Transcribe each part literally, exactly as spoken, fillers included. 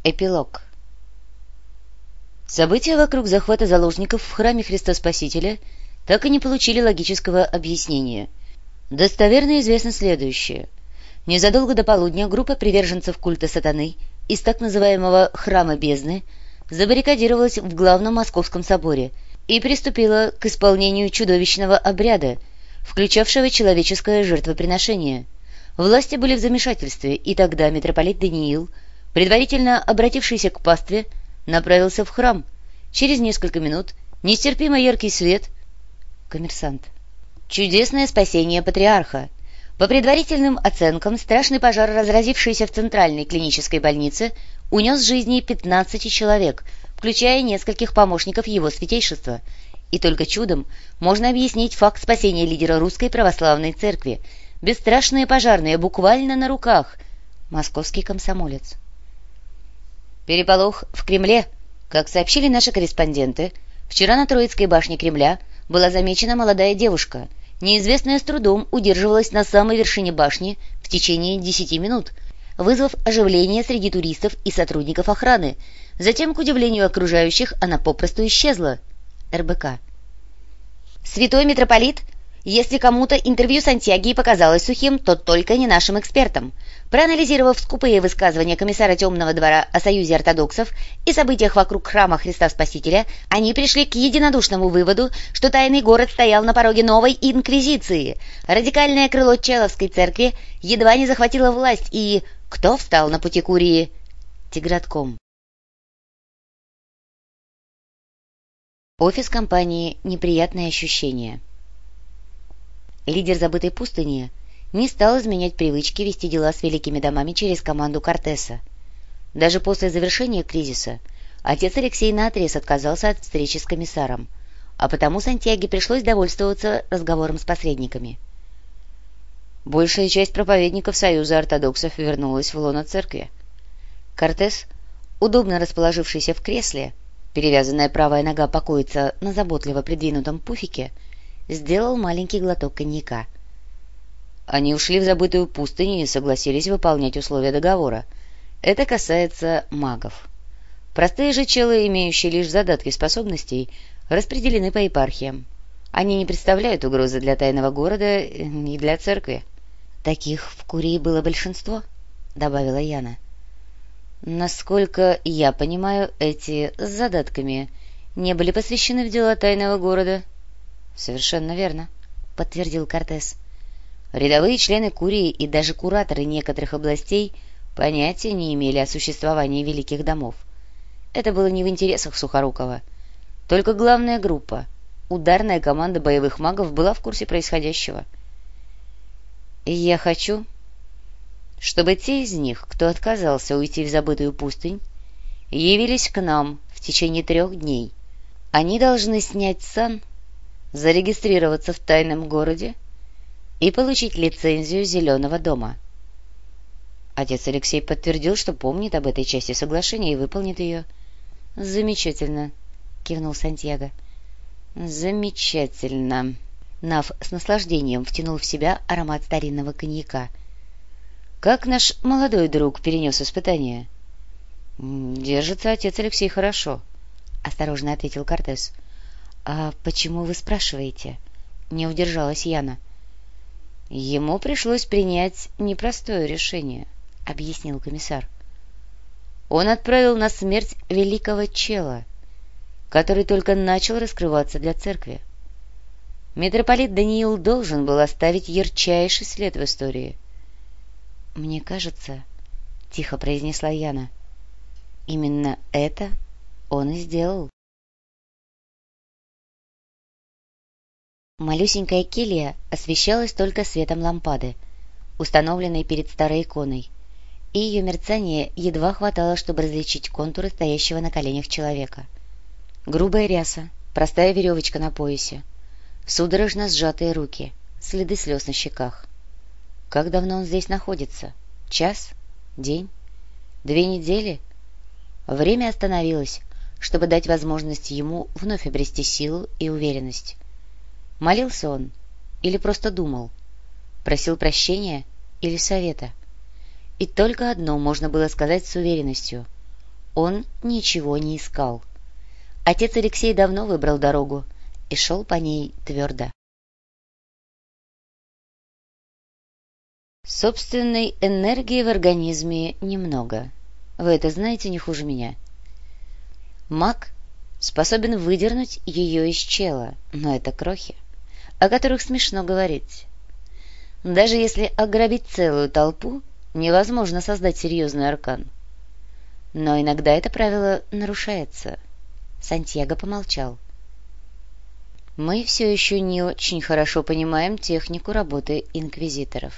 Эпилог. События вокруг захвата заложников в храме Христа Спасителя так и не получили логического объяснения. Достоверно известно следующее. Незадолго до полудня группа приверженцев культа сатаны из так называемого «храма бездны» забаррикадировалась в главном московском соборе и приступила к исполнению чудовищного обряда, включавшего человеческое жертвоприношение. Власти были в замешательстве, и тогда митрополит Даниил, предварительно обратившийся к пастве, направился в храм. Через несколько минут нестерпимо яркий свет. Коммерсант. Чудесное спасение патриарха. По предварительным оценкам, страшный пожар, разразившийся в центральной клинической больнице, унес жизни пятнадцати человек, включая нескольких помощников его святейшества. И только чудом можно объяснить факт спасения лидера Русской Православной Церкви. Бесстрашные пожарные буквально на руках. Московский комсомолец. Переполох в Кремле. Как сообщили наши корреспонденты, вчера на Троицкой башне Кремля была замечена молодая девушка. Неизвестная с трудом удерживалась на самой вершине башни в течение десяти минут, вызвав оживление среди туристов и сотрудников охраны. Затем, к удивлению окружающих, она попросту исчезла. эр бэ ка. Святой митрополит, если кому-то интервью Сантьяги показалось сухим, то только не нашим экспертам. Проанализировав скупые высказывания комиссара Темного двора о союзе ортодоксов и событиях вокруг храма Христа Спасителя, они пришли к единодушному выводу, что тайный город стоял на пороге новой инквизиции. Радикальное крыло Человской церкви едва не захватило власть, и кто встал на пути курии? Тигратком. Офис компании «Неприятные ощущения». Лидер забытой пустыни не стал изменять привычки вести дела с великими домами через команду Кортеса. Даже после завершения кризиса отец Алексей наотрез отказался от встречи с комиссаром, а потому Сантьяге пришлось довольствоваться разговором с посредниками. Большая часть проповедников Союза ортодоксов вернулась в лоно церкви. Кортес, удобно расположившийся в кресле, перевязанная правая нога покоится на заботливо придвинутом пуфике, сделал маленький глоток коньяка. Они ушли в забытую пустыню и согласились выполнять условия договора. Это касается магов. Простые же челы, имеющие лишь задатки способностей, распределены по епархиям. Они не представляют угрозы для тайного города и для церкви. «Таких в Курии было большинство», — добавила Яна. «Насколько я понимаю, эти с задатками не были посвящены в дела тайного города». «Совершенно верно», — подтвердил Кортес. Рядовые члены Курии и даже кураторы некоторых областей понятия не имели о существовании великих домов. Это было не в интересах Сухорукова. Только главная группа, ударная команда боевых магов, была в курсе происходящего. И я хочу, чтобы те из них, кто отказался уйти в забытую пустынь, явились к нам в течение трех дней. Они должны снять сан, зарегистрироваться в тайном городе и получить лицензию Зеленого дома. Отец Алексей подтвердил, что помнит об этой части соглашения и выполнит ее. — Замечательно, — кивнул Сантьяго. — Замечательно. Нав с наслаждением втянул в себя аромат старинного коньяка. — Как наш молодой друг перенес испытание? — Держится отец Алексей хорошо, — осторожно ответил Кортес. — А почему вы спрашиваете? — не удержалась Яна. — Ему пришлось принять непростое решение, — объяснил комиссар. Он отправил на смерть великого чела, который только начал раскрываться для церкви. Митрополит Даниил должен был оставить ярчайший след в истории. — Мне кажется, — тихо произнесла Яна, — именно это он и сделал. Малюсенькая келья освещалась только светом лампады, установленной перед старой иконой, и ее мерцание едва хватало, чтобы различить контуры стоящего на коленях человека. Грубая ряса, простая веревочка на поясе, судорожно сжатые руки, следы слез на щеках. Как давно он здесь находится? Час? День? Две недели? Время остановилось, чтобы дать возможность ему вновь обрести силу и уверенность. Молился он или просто думал? Просил прощения или совета? И только одно можно было сказать с уверенностью. Он ничего не искал. Отец Алексей давно выбрал дорогу и шел по ней твердо. Собственной энергии в организме немного. Вы это знаете не хуже меня. Маг способен выдернуть ее из чела, но это крохи, о которых смешно говорить. Даже если ограбить целую толпу, невозможно создать серьезный аркан. Но иногда это правило нарушается. Сантьяго помолчал. Мы все еще не очень хорошо понимаем технику работы инквизиторов.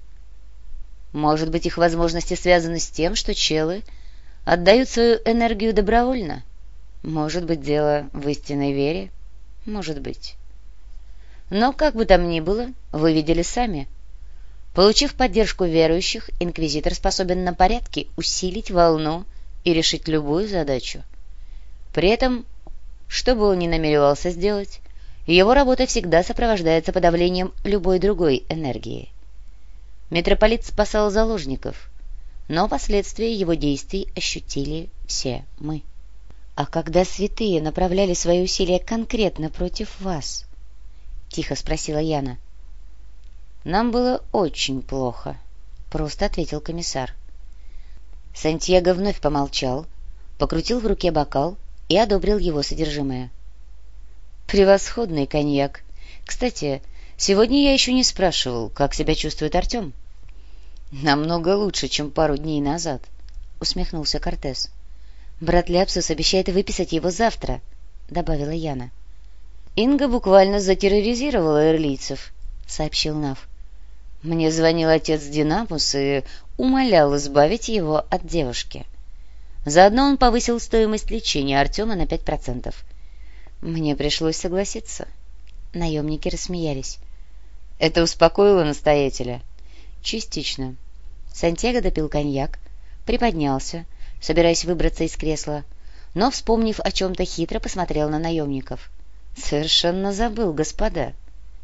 Может быть, их возможности связаны с тем, что челы отдают свою энергию добровольно? Может быть, дело в истинной вере? Может быть. Но, как бы там ни было, вы видели сами. Получив поддержку верующих, инквизитор способен на порядке усилить волну и решить любую задачу. При этом, что бы он ни намеревался сделать, его работа всегда сопровождается подавлением любой другой энергии. Митрополит спасал заложников, но последствия его действий ощутили все мы. «А когда святые направляли свои усилия конкретно против вас?» — тихо спросила Яна. «Нам было очень плохо», — просто ответил комиссар. Сантьяго вновь помолчал, покрутил в руке бокал и одобрил его содержимое. «Превосходный коньяк. Кстати, сегодня я еще не спрашивал, как себя чувствует Артем». «Намного лучше, чем пару дней назад», — усмехнулся Кортес. «Брат Ляпсус обещает выписать его завтра», — добавила Яна. «Инга буквально затерроризировала эрлийцев», — сообщил Нав. «Мне звонил отец Динамус и умолял избавить его от девушки. Заодно он повысил стоимость лечения Артема на пять процентов. Мне пришлось согласиться». Наемники рассмеялись. «Это успокоило настоятеля?» «Частично». Сантьяго допил коньяк, приподнялся, собираясь выбраться из кресла, но, вспомнив о чем-то, хитро посмотрел на наемников. «Совершенно забыл, господа.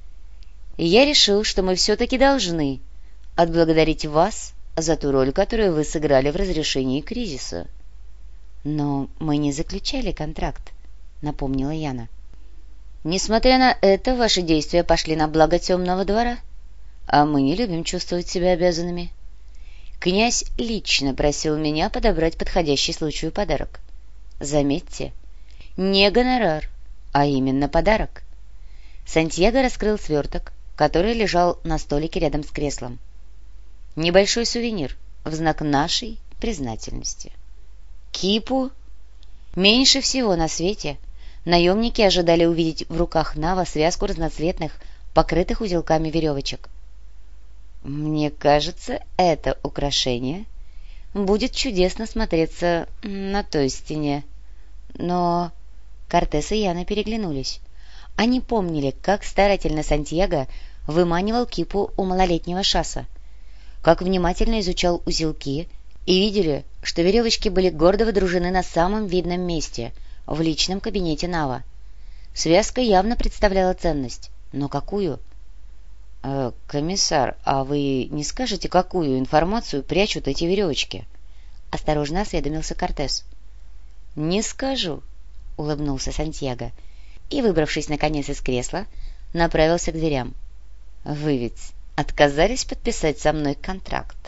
Я решил, что мы все-таки должны отблагодарить вас за ту роль, которую вы сыграли в разрешении кризиса». «Но мы не заключали контракт», — напомнила Яна. «Несмотря на это, ваши действия пошли на благо темного двора, а мы не любим чувствовать себя обязанными. Князь лично просил меня подобрать подходящий случаю подарок. Заметьте, не гонорар, а именно подарок». Сантьяго раскрыл сверток, который лежал на столике рядом с креслом. Небольшой сувенир в знак нашей признательности. Кипу? Меньше всего на свете наемники ожидали увидеть в руках Нава связку разноцветных, покрытых узелками веревочек. «Мне кажется, это украшение будет чудесно смотреться на той стене». Но Кортес и Яна переглянулись. Они помнили, как старательно Сантьяго выманивал кипу у малолетнего Шаса, как внимательно изучал узелки, и видели, что веревочки были гордо водружены на самом видном месте, в личном кабинете Нава. Связка явно представляла ценность, но какую? «Э, «Комиссар, а вы не скажете, какую информацию прячут эти веревочки?» — осторожно осведомился Кортес. «Не скажу», — улыбнулся Сантьяго и, выбравшись наконец из кресла, направился к дверям. «Вы ведь отказались подписать со мной контракт?»